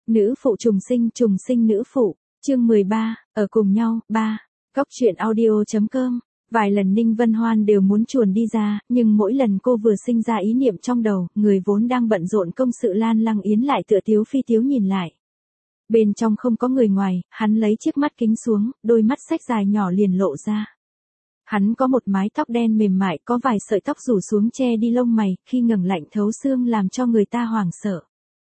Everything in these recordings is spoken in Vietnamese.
Nữ phụ trùng sinh nữ phụ, chương 13, ở cùng nhau, 3. Góc truyện audio.com. Vài lần Ninh Vân Hoan đều muốn chuồn đi ra, nhưng mỗi lần cô vừa sinh ra ý niệm trong đầu, người vốn đang bận rộn công sự Lan Lăng Yến lại tựa tiếu phi tiếu nhìn lại. Bên trong không có người ngoài, hắn lấy chiếc mắt kính xuống, đôi mắt xách dài nhỏ liền lộ ra. Hắn có một mái tóc đen mềm mại, có vài sợi tóc rủ xuống che đi lông mày, khi ngẩng lạnh thấu xương làm cho người ta hoảng sợ.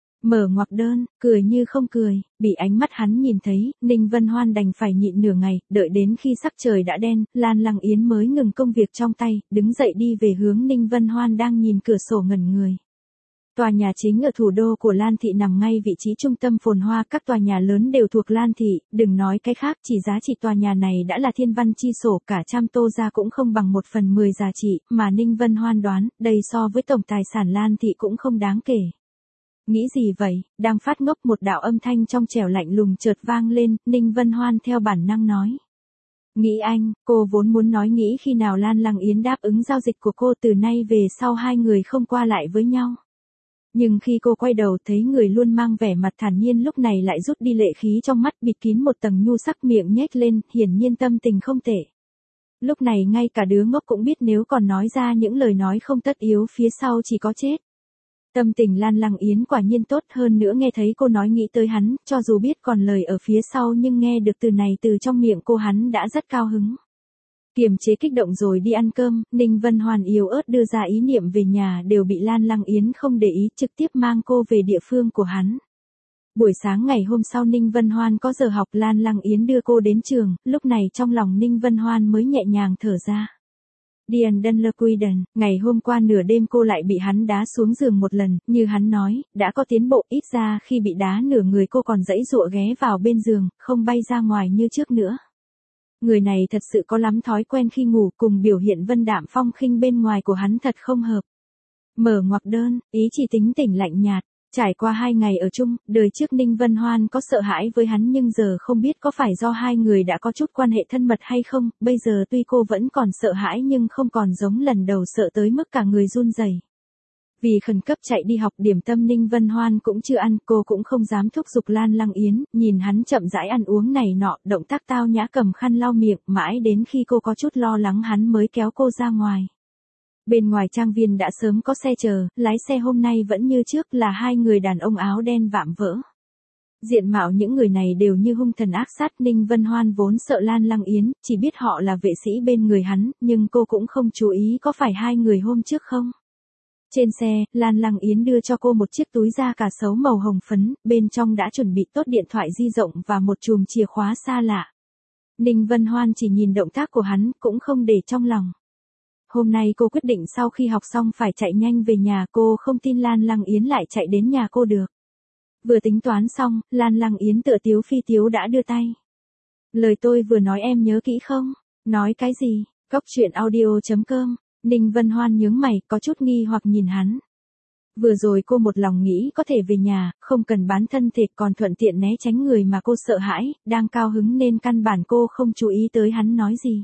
Mở ngoặc đơn, cười như không cười, bị ánh mắt hắn nhìn thấy, Ninh Vân Hoan đành phải nhịn nửa ngày, đợi đến khi sắc trời đã đen, Lan Lăng Yến mới ngừng công việc trong tay, đứng dậy đi về hướng Ninh Vân Hoan đang nhìn cửa sổ ngẩn người. Tòa nhà chính ở thủ đô của Lan Thị nằm ngay vị trí trung tâm phồn hoa, các tòa nhà lớn đều thuộc Lan Thị, đừng nói cái khác, chỉ giá trị tòa nhà này đã là thiên văn chi sổ, cả trăm tô ra cũng không bằng 1/10 giá trị, mà Ninh Vân Hoan đoán, đây so với tổng tài sản Lan Thị cũng không đáng kể. Nghĩ gì vậy, đang phát ngốc một đạo âm thanh trong trẻo lạnh lùng chợt vang lên, Ninh Vân Hoan theo bản năng nói. Nghĩ anh, cô vốn muốn nói nghĩ khi nào Lan Lăng Yến đáp ứng giao dịch của cô từ nay về sau hai người không qua lại với nhau. Nhưng khi cô quay đầu thấy người luôn mang vẻ mặt thản nhiên lúc này lại rút đi lệ khí trong mắt, bịt kín một tầng nhu sắc, miệng nhếch lên, hiển nhiên tâm tình không tệ. Lúc này ngay cả đứa ngốc cũng biết nếu còn nói ra những lời nói không tất yếu phía sau chỉ có chết. Tâm tình Lan Lăng Yến quả nhiên tốt, hơn nữa nghe thấy cô nói nghĩ tới hắn, cho dù biết còn lời ở phía sau nhưng nghe được từ này từ trong miệng cô hắn đã rất cao hứng. Kiềm chế kích động rồi đi ăn cơm, Ninh Vân Hoan yếu ớt đưa ra ý niệm về nhà đều bị Lan Lăng Yến không để ý, trực tiếp mang cô về địa phương của hắn. Buổi sáng ngày hôm sau Ninh Vân Hoan có giờ học, Lan Lăng Yến đưa cô đến trường, lúc này trong lòng Ninh Vân Hoan mới nhẹ nhàng thở ra. Điền Đân Lơ Quy Đần, ngày hôm qua nửa đêm cô lại bị hắn đá xuống giường một lần, như hắn nói, đã có tiến bộ, ít ra khi bị đá nửa người cô còn giãy giụa ghé vào bên giường, không bay ra ngoài như trước nữa. Người này thật sự có lắm thói quen khi ngủ, cùng biểu hiện vân đạm phong khinh bên ngoài của hắn thật không hợp. Mở ngoặc đơn, ý chỉ tính tình lạnh nhạt. Trải qua 2 ngày ở chung, đời trước Ninh Vân Hoan có sợ hãi với hắn nhưng giờ không biết có phải do hai người đã có chút quan hệ thân mật hay không, bây giờ tuy cô vẫn còn sợ hãi nhưng không còn giống lần đầu sợ tới mức cả người run rẩy. Vì khẩn cấp chạy đi học, điểm tâm Ninh Vân Hoan cũng chưa ăn, cô cũng không dám thúc giục Lan Lăng Yến, nhìn hắn chậm rãi ăn uống này nọ, động tác tao nhã cầm khăn lau miệng, mãi đến khi cô có chút lo lắng hắn mới kéo cô ra ngoài. Bên ngoài trang viên đã sớm có xe chờ, lái xe hôm nay vẫn như trước là 2 người đàn ông áo đen vạm vỡ. Diện mạo những người này đều như hung thần ác sát, Ninh Vân Hoan vốn sợ Lan Lăng Yến, chỉ biết họ là vệ sĩ bên người hắn, nhưng cô cũng không chú ý có phải 2 người hôm trước không. Trên xe, Lan Lăng Yến đưa cho cô một chiếc túi da cà sấu màu hồng phấn, bên trong đã chuẩn bị tốt điện thoại di động và một chùm chìa khóa xa lạ. Ninh Vân Hoan chỉ nhìn động tác của hắn, cũng không để trong lòng. Hôm nay cô quyết định sau khi học xong phải chạy nhanh về nhà, cô không tin Lan Lăng Yến lại chạy đến nhà cô được. Vừa tính toán xong, Lan Lăng Yến tựa tiếu phi tiếu đã đưa tay. Lời tôi vừa nói em nhớ kỹ không? Nói cái gì? Góc truyện audio.com. Ninh Vân Hoan nhướng mày, có chút nghi hoặc nhìn hắn. Vừa rồi cô một lòng nghĩ có thể về nhà, không cần bán thân thể còn thuận tiện né tránh người mà cô sợ hãi, đang cao hứng nên căn bản cô không chú ý tới hắn nói gì.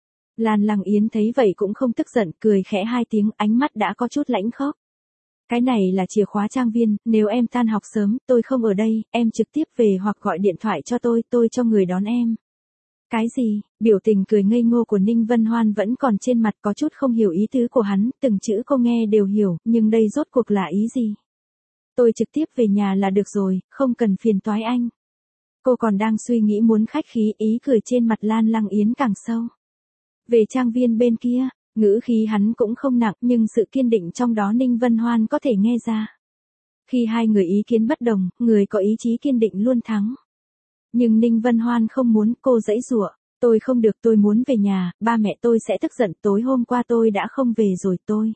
Lan Lăng Yến thấy vậy cũng không tức giận, cười khẽ 2 tiếng, ánh mắt đã có chút lãnh khốc. Cái này là chìa khóa trang viên, nếu em tan học sớm, tôi không ở đây, em trực tiếp về hoặc gọi điện thoại cho tôi cho người đón em. Cái gì? Biểu tình cười ngây ngô của Ninh Vân Hoan vẫn còn trên mặt, có chút không hiểu ý tứ của hắn, từng chữ cô nghe đều hiểu, nhưng đây rốt cuộc là ý gì? Tôi trực tiếp về nhà là được rồi, không cần phiền toái anh. Cô còn đang suy nghĩ muốn khách khí, ý cười trên mặt Lan Lăng Yến càng sâu. Về trang viên bên kia, ngữ khí hắn cũng không nặng nhưng sự kiên định trong đó Ninh Vân Hoan có thể nghe ra. Khi 2 người ý kiến bất đồng, người có ý chí kiên định luôn thắng. Nhưng Ninh Vân Hoan không muốn, cô giãy giụa. Tôi không được, tôi muốn về nhà, ba mẹ tôi sẽ tức giận, tối hôm qua tôi đã không về rồi tôi.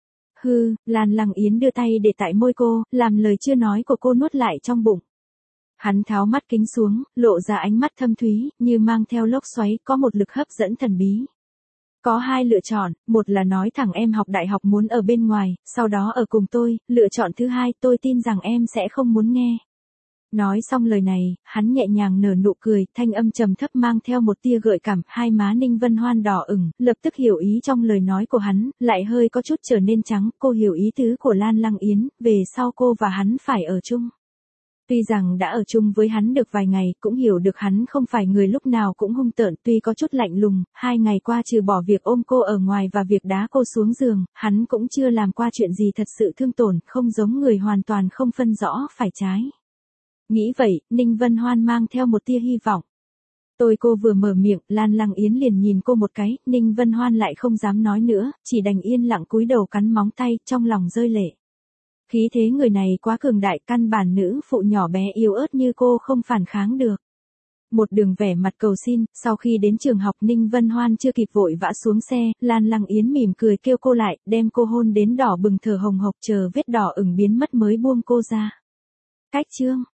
Hư, Lan Lăng Yến đưa tay để tại môi cô, làm lời chưa nói của cô nuốt lại trong bụng. Hắn tháo mắt kính xuống, lộ ra ánh mắt thâm thúy, như mang theo lốc xoáy, có một lực hấp dẫn thần bí. Có 2 lựa chọn, một là nói thẳng em học đại học muốn ở bên ngoài, sau đó ở cùng tôi, lựa chọn thứ hai tôi tin rằng em sẽ không muốn nghe. Nói xong lời này, hắn nhẹ nhàng nở nụ cười, thanh âm trầm thấp mang theo một tia gợi cảm, 2 má Ninh Vân Hoan đỏ ửng, lập tức hiểu ý trong lời nói của hắn, lại hơi có chút trở nên trắng, cô hiểu ý tứ của Lan Lăng Yến, về sau cô và hắn phải ở chung. Tuy rằng đã ở chung với hắn được vài ngày, cũng hiểu được hắn không phải người lúc nào cũng hung tợn, tuy có chút lạnh lùng, 2 ngày qua trừ bỏ việc ôm cô ở ngoài và việc đá cô xuống giường, hắn cũng chưa làm qua chuyện gì thật sự thương tổn, không giống người hoàn toàn không phân rõ phải trái. Nghĩ vậy, Ninh Vân Hoan mang theo một tia hy vọng. Cô vừa mở miệng, Lan Lăng Yến liền nhìn cô một cái, Ninh Vân Hoan lại không dám nói nữa, chỉ đành yên lặng cúi đầu cắn móng tay, trong lòng rơi lệ. Khí thế người này quá cường đại, căn bản nữ phụ nhỏ bé yếu ớt như cô không phản kháng được. Một đường vẻ mặt cầu xin, sau khi đến trường học Ninh Vân Hoan chưa kịp vội vã xuống xe, Lan Lăng Yến mỉm cười kêu cô lại, đem cô hôn đến đỏ bừng thở hồng hộc, chờ vết đỏ ửng biến mất mới buông cô ra. Cách chương